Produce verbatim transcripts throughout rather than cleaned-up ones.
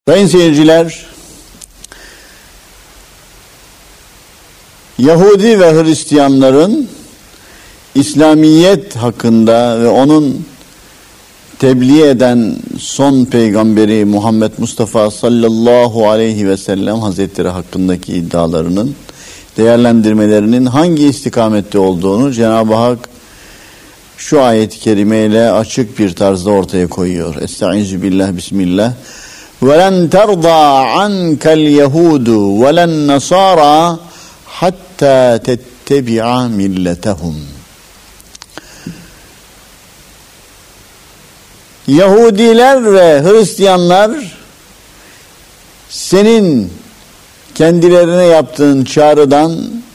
Sayın seyirciler, Yahudi ve Hristiyanların İslamiyet hakkında ve onun tebliğ eden son peygamberi Muhammed Mustafa sallallahu aleyhi ve sellem Hazretleri hakkındaki iddialarının, değerlendirmelerinin hangi istikamette olduğunu Cenab-ı Hak şu ayet-i kerimeyle açık bir tarzda ortaya koyuyor. Estaizu billah, bismillah. وَلَنْ تَرْضَى عَنْكَ الْيَهُودُ وَلَا النَّصَارَى حَتَّى تَتَّبِعَ مِلَّتَهُمْ. Yahudiler ve Hristiyanlar senin kendilerine yaptığın çağrıdan,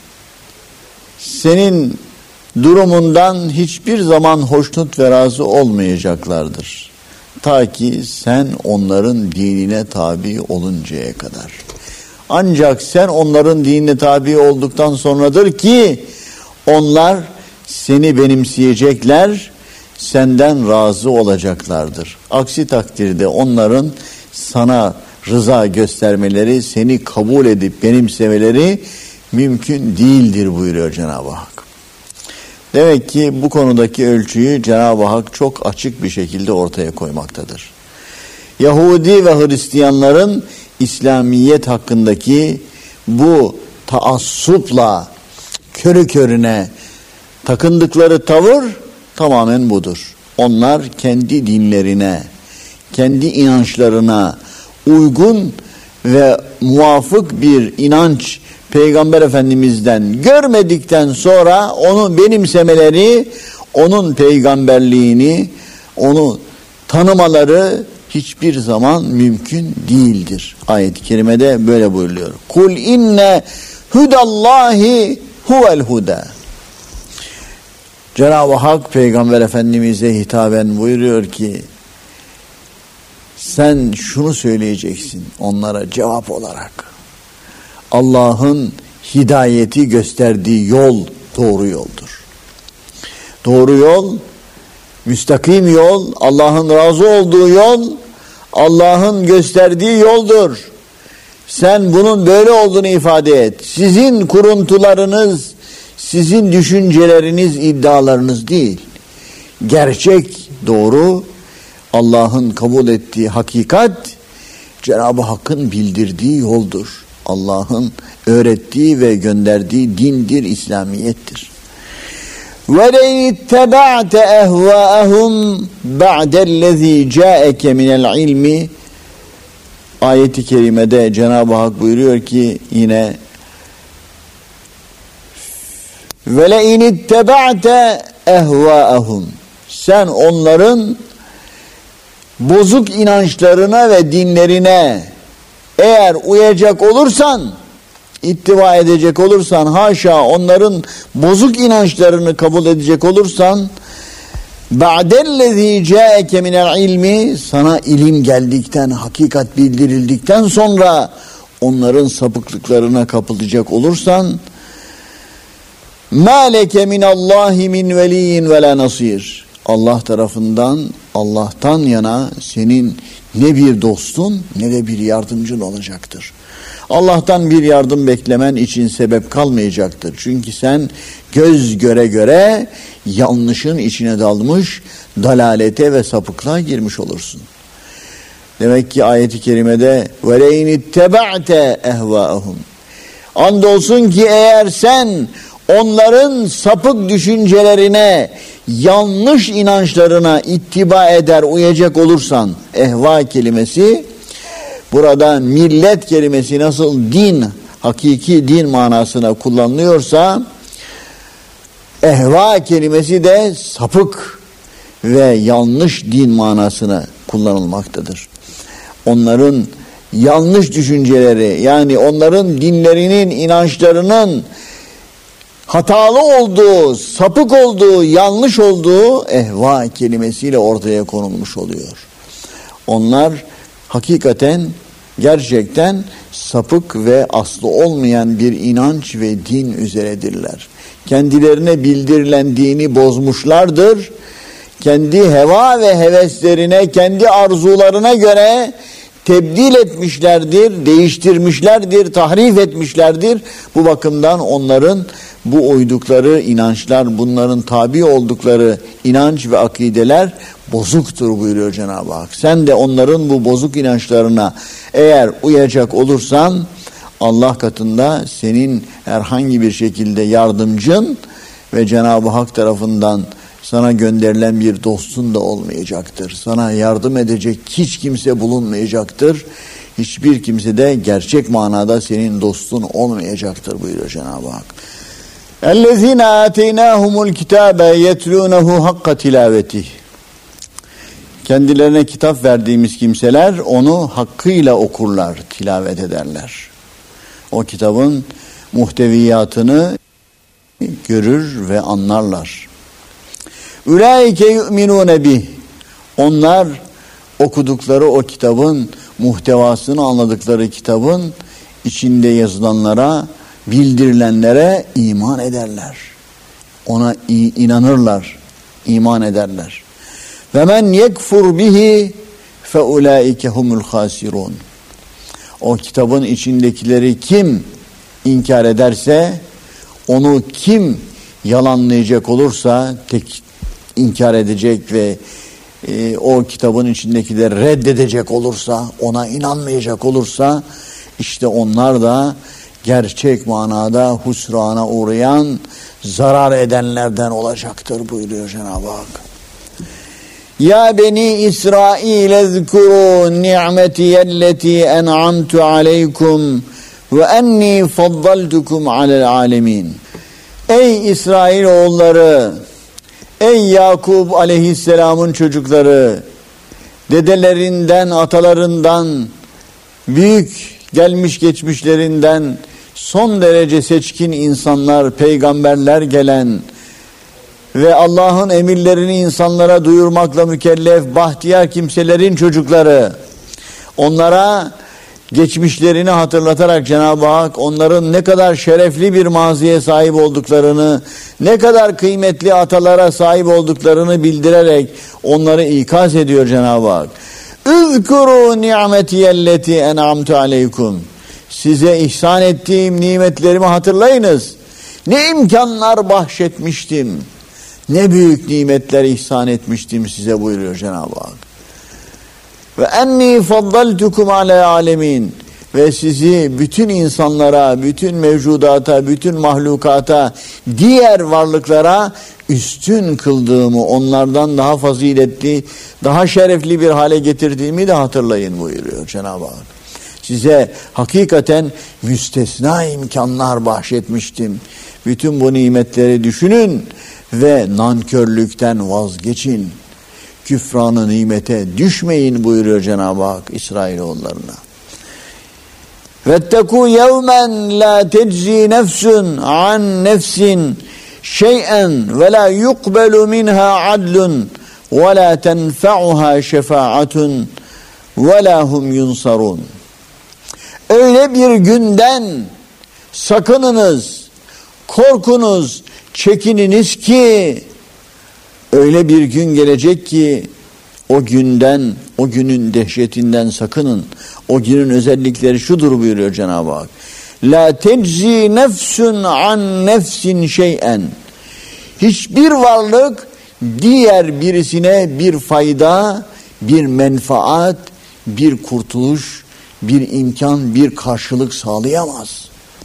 senin durumundan hiçbir zaman hoşnut ve razı olmayacaklardır. Ta ki sen onların dinine tabi oluncaya kadar. Ancak sen onların dinine tabi olduktan sonradır ki onlar seni benimseyecekler, senden razı olacaklardır. Aksi takdirde onların sana rıza göstermeleri, seni kabul edip benimsemeleri mümkün değildir buyuruyor Cenab-ı Hak. Demek ki bu konudaki ölçüyü Cenab-ı Hak çok açık bir şekilde ortaya koymaktadır. Yahudi ve Hristiyanların İslamiyet hakkındaki bu taassupla körü körüne takındıkları tavır tamamen budur. Onlar kendi dinlerine, kendi inançlarına uygun ve muvafık bir inanç Peygamber Efendimiz'den görmedikten sonra onu benimsemeleri, onun peygamberliğini, onu tanımaları hiçbir zaman mümkün değildir. Ayet-i kerimede böyle buyuruluyor. Kul inne hudallahi huvel huda. Cenab-ı Hak Peygamber Efendimiz'e hitaben buyuruyor ki sen şunu söyleyeceksin onlara cevap olarak. Allah'ın hidayeti gösterdiği yol doğru yoldur. Doğru yol, müstakim yol, Allah'ın razı olduğu yol, Allah'ın gösterdiği yoldur. Sen bunun böyle olduğunu ifade et. Sizin kuruntularınız, sizin düşünceleriniz, iddialarınız değil. Gerçek, doğru, Allah'ın kabul ettiği hakikat, Cenab-ı Hakk'ın bildirdiği yoldur. Allah'ın öğrettiği ve gönderdiği dindir, İslamiyettir. وَلَيْنِ اتَّبَعْتَ اَهْوَاءَهُمْ بَعْدَ الَّذ۪ي جَاءَكَ مِنَ الْعِلْمِ. Ayet-i kerimede Cenab-ı Hak buyuruyor ki yine وَلَيْنِ اتَّبَعْتَ اَهْوَاءَهُمْ. Sen onların bozuk inançlarına ve dinlerine eğer uyacak olursan, ittiba edecek olursan, haşa onların bozuk inançlarını kabul edecek olursan, ba'dellezî câeke minel ilmi, sana ilim geldikten, hakikat bildirildikten sonra onların sapıklıklarına kapılacak olursan, mâ leke minallâhi min veliyyin ve la nasîr. Allah tarafından, Allah'tan yana senin ne bir dostun ne de bir yardımcın olacaktır. Allah'tan bir yardım beklemen için sebep kalmayacaktır. Çünkü sen göz göre göre yanlışın içine dalmış, dalalete ve sapıklığa girmiş olursun. Demek ki ayet-i kerimede وَلَيْنِ اتَّبَعْتَ اَهْوَاءَهُمْ. Andolsun ki eğer sen onların sapık düşüncelerine, yanlış inançlarına ittiba eder, uyacak olursan, ehva kelimesi, burada millet kelimesi nasıl din, hakiki din manasına kullanılıyorsa, ehva kelimesi de sapık ve yanlış din manasına kullanılmaktadır. Onların yanlış düşünceleri, yani onların dinlerinin, inançlarının hatalı olduğu, sapık olduğu, yanlış olduğu ehva kelimesiyle ortaya konulmuş oluyor. Onlar hakikaten, gerçekten sapık ve aslı olmayan bir inanç ve din üzeredirler. Kendilerine bildirilen dini bozmuşlardır. Kendi heva ve heveslerine, kendi arzularına göre tebdil etmişlerdir, değiştirmişlerdir, tahrif etmişlerdir. Bu bakımdan onların bu uydukları inançlar, bunların tabi oldukları inanç ve akideler bozuktur buyuruyor Cenab-ı Hak. Sen de onların bu bozuk inançlarına eğer uyacak olursan Allah katında senin herhangi bir şekilde yardımcın ve Cenab-ı Hak tarafından sana gönderilen bir dostun da olmayacaktır. Sana yardım edecek hiç kimse bulunmayacaktır. Hiçbir kimse de gerçek manada senin dostun olmayacaktır buyuruyor Cenab-ı Hak. اَلَّذ۪ينَ آتَيْنَاهُمُ الْكِتَابَ يَتْلُونَهُ حَقَّ تِلَاوَتِهِ Kendilerine kitap verdiğimiz kimseler onu hakkıyla okurlar, tilavet ederler. O kitabın muhteviyatını görür ve anlarlar. Ulaike yu'minune bih. Onlar okudukları o kitabın muhtevasını anladıkları kitabın içinde yazılanlara, bildirilenlere iman ederler. Ona inanırlar, iman ederler. Ve men yekfur bihi fe ulaike humul hasirun. O kitabın içindekileri kim inkar ederse, onu kim yalanlayacak olursa, tek inkar edecek ve e, o kitabın içindekileri reddedecek olursa, ona inanmayacak olursa, işte onlar da gerçek manada husrana uğrayan, zarar edenlerden olacaktır buyuruyor Cenab-ı Hak. Ya beni İsrail ezkuru ni'metiyelleti en'amtu aleykum ve enni faddaltukum alel alemin. Ey İsrail oğulları, ey Yakup aleyhisselamın çocukları, dedelerinden, atalarından, büyük gelmiş geçmişlerinden son derece seçkin insanlar, peygamberler gelen ve Allah'ın emirlerini insanlara duyurmakla mükellef bahtiyar kimselerin çocukları, onlara geçmişlerini hatırlatarak Cenab-ı Hak onların ne kadar şerefli bir maziye sahip olduklarını, ne kadar kıymetli atalara sahip olduklarını bildirerek onları ikaz ediyor Cenab-ı Hak. Üzkuru ni'metiyelleti en'amtu aleykum. Size ihsan ettiğim nimetlerimi hatırlayınız. Ne imkanlar bahşetmiştim. Ne büyük nimetler ihsan etmiştim size buyuruyor Cenab-ı Hak. Ve enni faddaltukum ala alemin. Ve sizi bütün insanlara, bütün mevcudata, bütün mahlukata, diğer varlıklara üstün kıldığımı, onlardan daha faziletli, daha şerefli bir hale getirdiğimi de hatırlayın buyuruyor Cenab-ı Hak. Size hakikaten müstesna imkanlar bahşetmiştim. Bütün bu nimetleri düşünün ve nankörlükten vazgeçin. Küfranı nimete düşmeyin buyuruyor Cenab-ı Hak İsrailoğullarına. Vettekû yevmen la teczi nefsun an nefsin şey'en ve la yukbelu minha adlun ve la tenfa'uha şefaatun ve la hum yunsarun. Öyle bir günden sakınınız, korkunuz, çekininiz ki öyle bir gün gelecek ki o günden, o günün dehşetinden sakının. O günün özellikleri şudur buyuruyor Cenab-ı Hak. La teczi nefsun an nefsin şey'en. Hiçbir varlık diğer birisine bir fayda, bir menfaat, bir kurtuluş, bir imkan, bir karşılık sağlayamaz.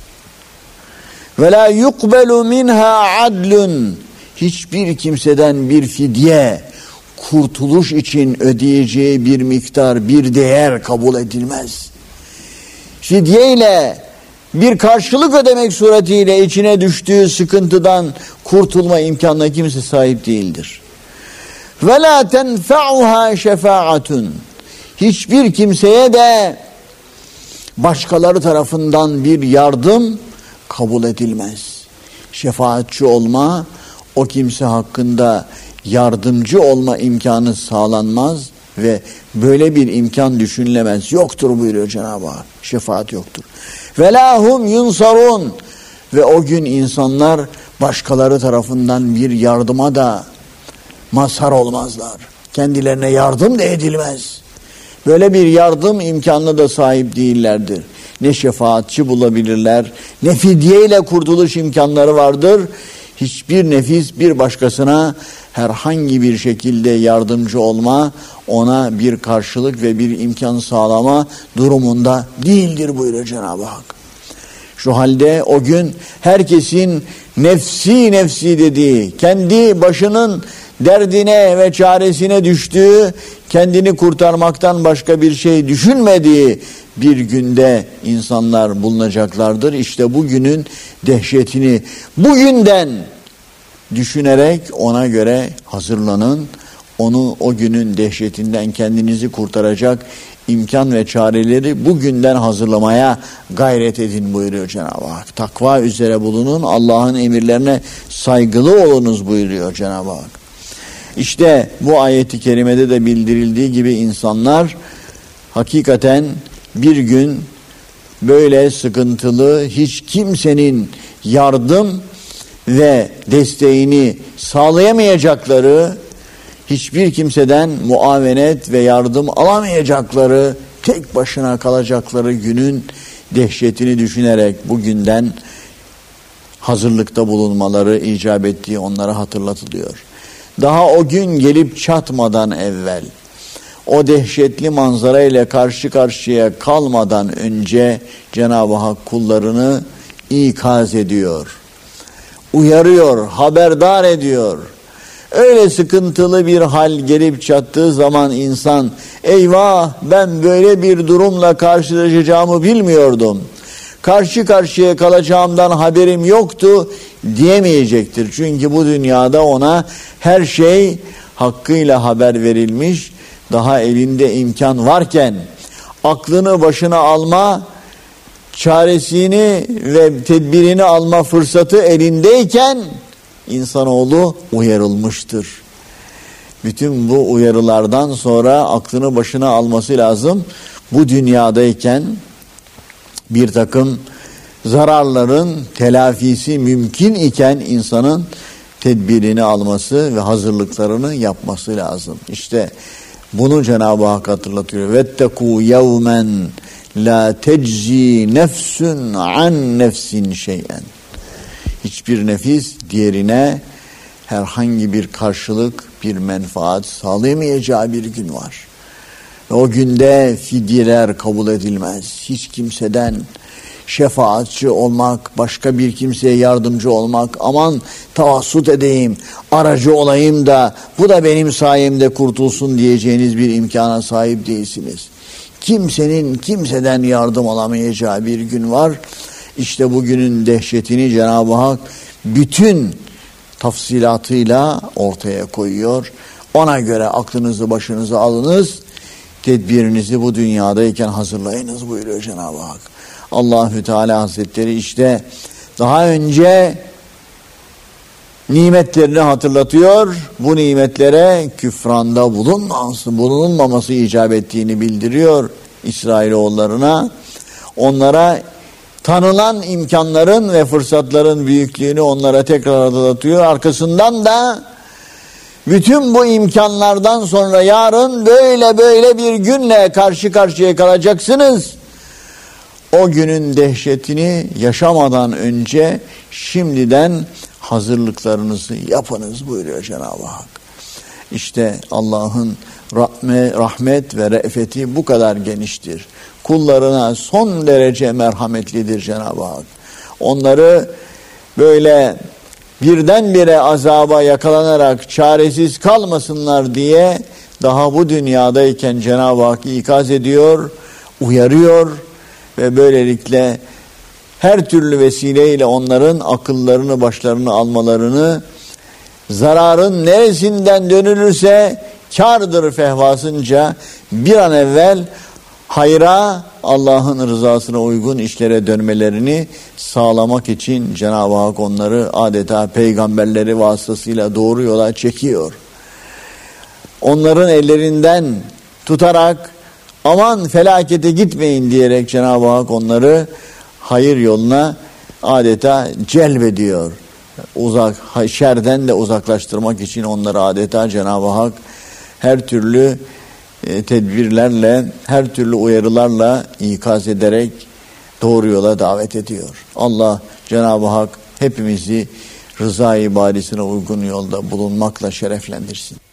Ve la yukbelu minha adlun. Hiçbir kimseden bir fidye, kurtuluş için ödeyeceği bir miktar, bir değer kabul edilmez. Fidye ile bir karşılık ödemek suretiyle içine düştüğü sıkıntıdan kurtulma imkanına kimse sahip değildir. Ve la tenfa'uha şefaatun. Hiçbir kimseye de başkaları tarafından bir yardım kabul edilmez. Şefaatçi olma, o kimse hakkında yardımcı olma imkanı sağlanmaz ve böyle bir imkan düşünülemez. Yoktur buyuruyor Cenab-ı Hak. Şefaat yoktur. Ve lahum yunsarun. Ve o gün insanlar başkaları tarafından bir yardıma da mazhar olmazlar. Kendilerine yardım da edilmez. Böyle bir yardım imkanına da sahip değillerdir. Ne şefaatçi bulabilirler, ne fidyeyle kurtuluş imkanları vardır. Hiçbir nefis bir başkasına herhangi bir şekilde yardımcı olma, ona bir karşılık ve bir imkan sağlama durumunda değildir buyuruyor Cenab-ı Hak. Şu halde o gün herkesin nefsi nefsi dediği, kendi başının derdine ve çaresine düştüğü, kendini kurtarmaktan başka bir şey düşünmediği bir günde insanlar bulunacaklardır. İşte bu günün dehşetini bugünden düşünerek ona göre hazırlanın. Onu o günün dehşetinden kendinizi kurtaracak imkan ve çareleri bugünden hazırlamaya gayret edin buyuruyor Cenab-ı Hak. Takva üzere bulunun, Allah'ın emirlerine saygılı olunuz buyuruyor Cenab-ı Hak. İşte bu ayeti kerimede de bildirildiği gibi insanlar hakikaten bir gün böyle sıkıntılı, hiç kimsenin yardım ve desteğini sağlayamayacakları, hiçbir kimseden muavenet ve yardım alamayacakları, tek başına kalacakları günün dehşetini düşünerek bugünden hazırlıkta bulunmaları icap ettiği onlara hatırlatılıyor. Daha o gün gelip çatmadan evvel, o dehşetli manzara ile karşı karşıya kalmadan önce Cenab-ı Hak kullarını ikaz ediyor, uyarıyor, haberdar ediyor. Öyle sıkıntılı bir hal gelip çattığı zaman insan, eyvah ben böyle bir durumla karşılaşacağımı bilmiyordum, karşı karşıya kalacağımdan haberim yoktu diyemeyecektir. Çünkü bu dünyada ona her şey hakkıyla haber verilmiş, daha elinde imkan varken aklını başına alma, çaresini ve tedbirini alma fırsatı elindeyken insanoğlu uyarılmıştır. Bütün bu uyarılardan sonra aklını başına alması lazım. Bu dünyadayken bir takım zararların telafisi mümkün iken insanın tedbirini alması ve hazırlıklarını yapması lazım. İşte bunu Cenab-ı Hak hatırlatıyor. Vettekû yevmen la teczi nefsun an nefsin şey'en. Hiçbir nefis diğerine herhangi bir karşılık, bir menfaat sağlayamayacağı bir gün var. Ve o günde fidyeler kabul edilmez. Hiç kimseden şefaatçi olmak, başka bir kimseye yardımcı olmak, aman tavassut edeyim, aracı olayım da bu da benim sayemde kurtulsun diyeceğiniz bir imkana sahip değilsiniz. Kimsenin kimseden yardım alamayacağı bir gün var. İşte bugünün dehşetini Cenab-ı Hak bütün tafsilatıyla ortaya koyuyor. Ona göre aklınızı başınıza alınız, tedbirinizi bu dünyadayken hazırlayınız buyuruyor Cenab-ı Hak. Allahü Teala Hazretleri işte daha önce nimetlerini hatırlatıyor. Bu nimetlere küfranda bulunmaması, bulunulmaması icap ettiğini bildiriyor İsrailoğullarına. Onlara tanınan imkanların ve fırsatların büyüklüğünü onlara tekrar hatırlatıyor. Arkasından da bütün bu imkanlardan sonra yarın böyle böyle bir günle karşı karşıya kalacaksınız. O günün dehşetini yaşamadan önce şimdiden hazırlıklarınızı yapınız buyuruyor Cenab-ı Hak. İşte Allah'ın rahme, rahmet ve re'feti bu kadar geniştir. Kullarına son derece merhametlidir Cenab-ı Hak. Onları böyle birdenbire azaba yakalanarak çaresiz kalmasınlar diye daha bu dünyadayken Cenab-ı Hak ikaz ediyor, uyarıyor ve böylelikle her türlü vesileyle onların akıllarını başlarını almalarını, zararın neresinden dönülürse kârdır fehvasınca bir an evvel hayra, Allah'ın rızasına uygun işlere dönmelerini sağlamak için Cenab-ı Hak onları adeta peygamberleri vasıtasıyla doğru yola çekiyor. Onların ellerinden tutarak aman felakete gitmeyin diyerek Cenab-ı Hak onları hayır yoluna adeta celbediyor. Uzak, şerden de uzaklaştırmak için onları adeta Cenab-ı Hak her türlü e, tedbirlerle, her türlü uyarılarla ikaz ederek doğru yola davet ediyor. Allah Cenab-ı Hak hepimizi rıza-i barisine uygun yolda bulunmakla şereflendirsin.